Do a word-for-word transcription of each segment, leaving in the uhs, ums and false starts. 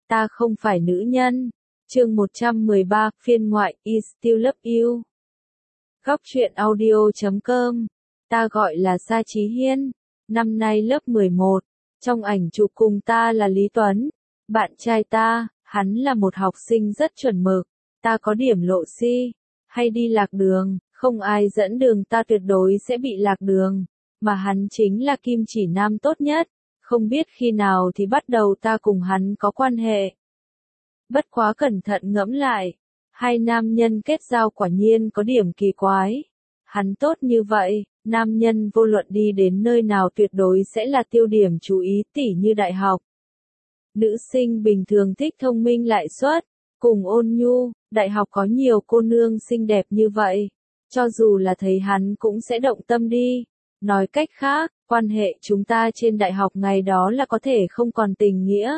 ta không phải nữ nhân. Chương một trăm mười ba, phiên ngoại, I Still Love You. Góc truyện audio chấm com. Ta gọi là Sa Chí Hiên, năm nay lớp mười một. Trong ảnh chụp cùng ta là Lý Tuấn, bạn trai ta. Hắn là một học sinh rất chuẩn mực. Ta có điểm lộ si, hay đi lạc đường, không ai dẫn đường ta tuyệt đối sẽ bị lạc đường. Mà hắn chính là kim chỉ nam tốt nhất. Không biết khi nào thì bắt đầu ta cùng hắn có quan hệ. Bất quá cẩn thận ngẫm lại, hai nam nhân kết giao quả nhiên có điểm kỳ quái. Hắn tốt như vậy, nam nhân vô luận đi đến nơi nào tuyệt đối sẽ là tiêu điểm chú ý, tỉ như đại học. Nữ sinh bình thường thích thông minh lại xuất, cùng ôn nhu, đại học có nhiều cô nương xinh đẹp như vậy. Cho dù là thấy hắn cũng sẽ động tâm đi. Nói cách khác, quan hệ chúng ta trên đại học ngày đó là có thể không còn tình nghĩa.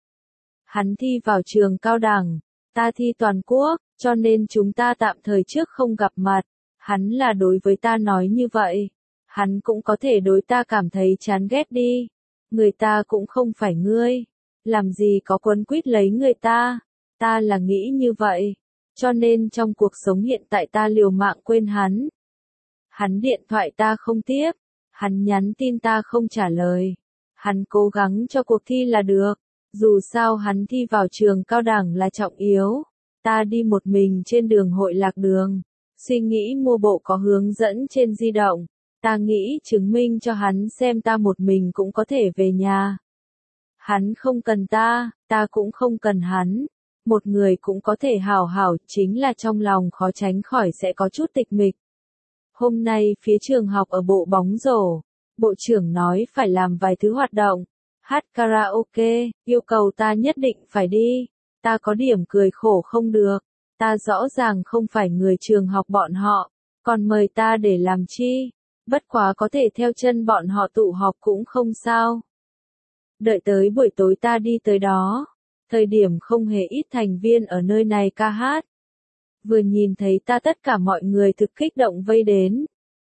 Hắn thi vào trường cao đẳng, ta thi toàn quốc, cho nên chúng ta tạm thời trước không gặp mặt. Hắn là đối với ta nói như vậy. Hắn cũng có thể đối ta cảm thấy chán ghét đi. Người ta cũng không phải ngươi. Làm gì có quấn quýt lấy người ta. Ta là nghĩ như vậy. Cho nên trong cuộc sống hiện tại ta liều mạng quên hắn. Hắn điện thoại ta không tiếp. Hắn nhắn tin ta không trả lời. Hắn cố gắng cho cuộc thi là được. Dù sao hắn thi vào trường cao đẳng là trọng yếu. Ta đi một mình trên đường hội lạc đường. Suy nghĩ mua bộ có hướng dẫn trên di động. Ta nghĩ chứng minh cho hắn xem ta một mình cũng có thể về nhà. Hắn không cần ta, ta cũng không cần hắn. Một người cũng có thể hảo hảo, chính là trong lòng khó tránh khỏi sẽ có chút tịch mịch. Hôm nay phía trường học ở bộ bóng rổ, bộ trưởng nói phải làm vài thứ hoạt động. Hát karaoke, yêu cầu ta nhất định phải đi. Ta có điểm cười khổ không được. Ta rõ ràng không phải người trường học bọn họ, còn mời ta để làm chi. Bất quá có thể theo chân bọn họ tụ họp cũng không sao. Đợi tới buổi tối ta đi tới đó. Thời điểm không hề ít thành viên ở nơi này ca hát. Vừa nhìn thấy ta tất cả mọi người thực kích động vây đến.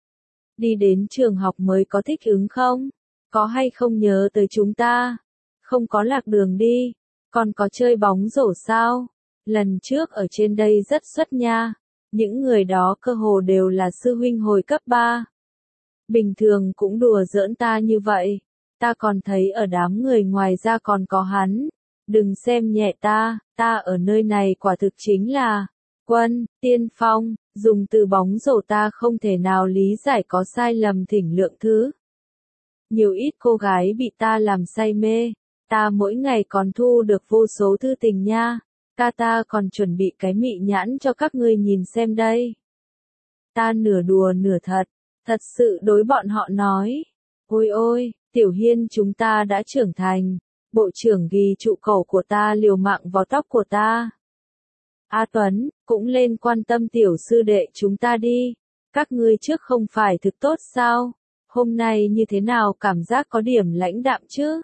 Đi đến trường học mới có thích ứng không? Có hay không nhớ tới chúng ta? Không có lạc đường đi. Còn có chơi bóng rổ sao? Lần trước ở trên đây rất xuất nha. Những người đó cơ hồ đều là sư huynh hồi cấp ba. Bình thường cũng đùa giỡn ta như vậy. Ta còn thấy ở đám người ngoài ra còn có hắn. Đừng xem nhẹ ta, ta ở nơi này quả thực chính là quân, tiên phong. Dùng từ bóng rổ ta không thể nào lý giải có sai lầm thỉnh lượng thứ. Nhiều ít cô gái bị ta làm say mê. Ta mỗi ngày còn thu được vô số thư tình nha. Ca ta còn chuẩn bị cái mị nhãn cho các ngươi nhìn xem đây. Ta nửa đùa nửa thật. Thật sự đối bọn họ nói. Ôi ôi, Tiểu Hiên chúng ta đã trưởng thành. Bộ trưởng ghi trụ cổ của ta liều mạng vào tóc của ta. A Tuấn, cũng lên quan tâm tiểu sư đệ chúng ta đi. Các ngươi trước không phải thực tốt sao? Hôm nay như thế nào cảm giác có điểm lãnh đạm chứ?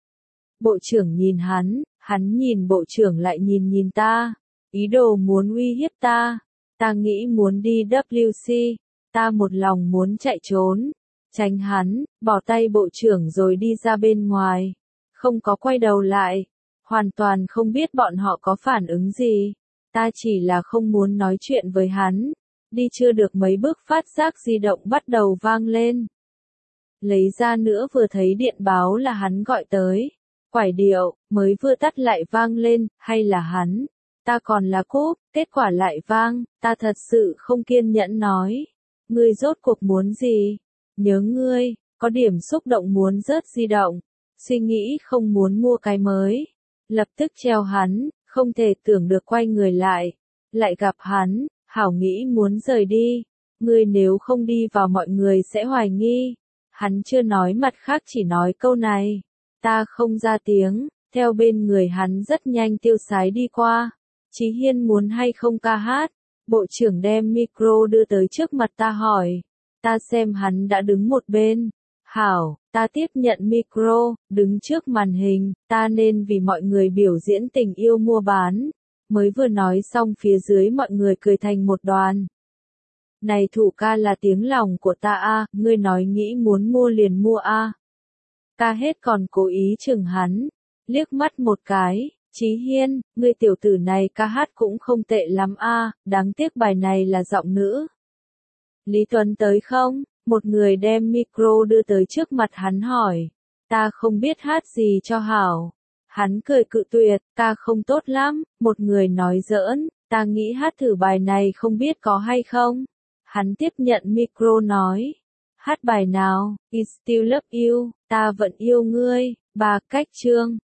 Bộ trưởng nhìn hắn, hắn nhìn bộ trưởng lại nhìn nhìn ta. Ý đồ muốn uy hiếp ta. Ta nghĩ muốn đi W C. Ta một lòng muốn chạy trốn. Tránh hắn, bỏ tay bộ trưởng rồi đi ra bên ngoài. Không có quay đầu lại. Hoàn toàn không biết bọn họ có phản ứng gì. Ta chỉ là không muốn nói chuyện với hắn. Đi chưa được mấy bước phát giác di động bắt đầu vang lên. Lấy ra nữa vừa thấy điện báo là hắn gọi tới. Quải điệu, mới vừa tắt lại vang lên, hay là hắn. Ta còn là cúp, kết quả lại vang, ta thật sự không kiên nhẫn nói. Ngươi rốt cuộc muốn gì? Nhớ ngươi, có điểm xúc động muốn rớt di động. Suy nghĩ không muốn mua cái mới. Lập tức treo hắn, không thể tưởng được quay người lại. Lại gặp hắn, hảo nghĩ muốn rời đi. Ngươi nếu không đi vào mọi người sẽ hoài nghi. Hắn chưa nói mặt khác chỉ nói câu này. Ta không ra tiếng, theo bên người hắn rất nhanh tiêu sái đi qua. Chí Hiên muốn hay không ca hát? Bộ trưởng đem micro đưa tới trước mặt ta hỏi. Ta xem hắn đã đứng một bên. Hảo, ta tiếp nhận micro, đứng trước màn hình, ta nên vì mọi người biểu diễn tình yêu mua bán. Mới vừa nói xong phía dưới mọi người cười thành một đoàn. Này thủ ca là tiếng lòng của ta a, ngươi nói nghĩ muốn mua liền mua a. Ca hết còn cố ý chừng hắn, liếc mắt một cái, Chí Hiên, ngươi tiểu tử này ca hát cũng không tệ lắm a, đáng tiếc bài này là giọng nữ. Lý Tuấn tới không? Một người đem micro đưa tới trước mặt hắn hỏi. Ta không biết hát gì cho hảo. Hắn cười cự tuyệt, ta không tốt lắm, một người nói giỡn, ta nghĩ hát thử bài này không biết có hay không. Hắn tiếp nhận micro nói. Hát bài nào? I still love you, ta vẫn yêu ngươi, ba cách chương.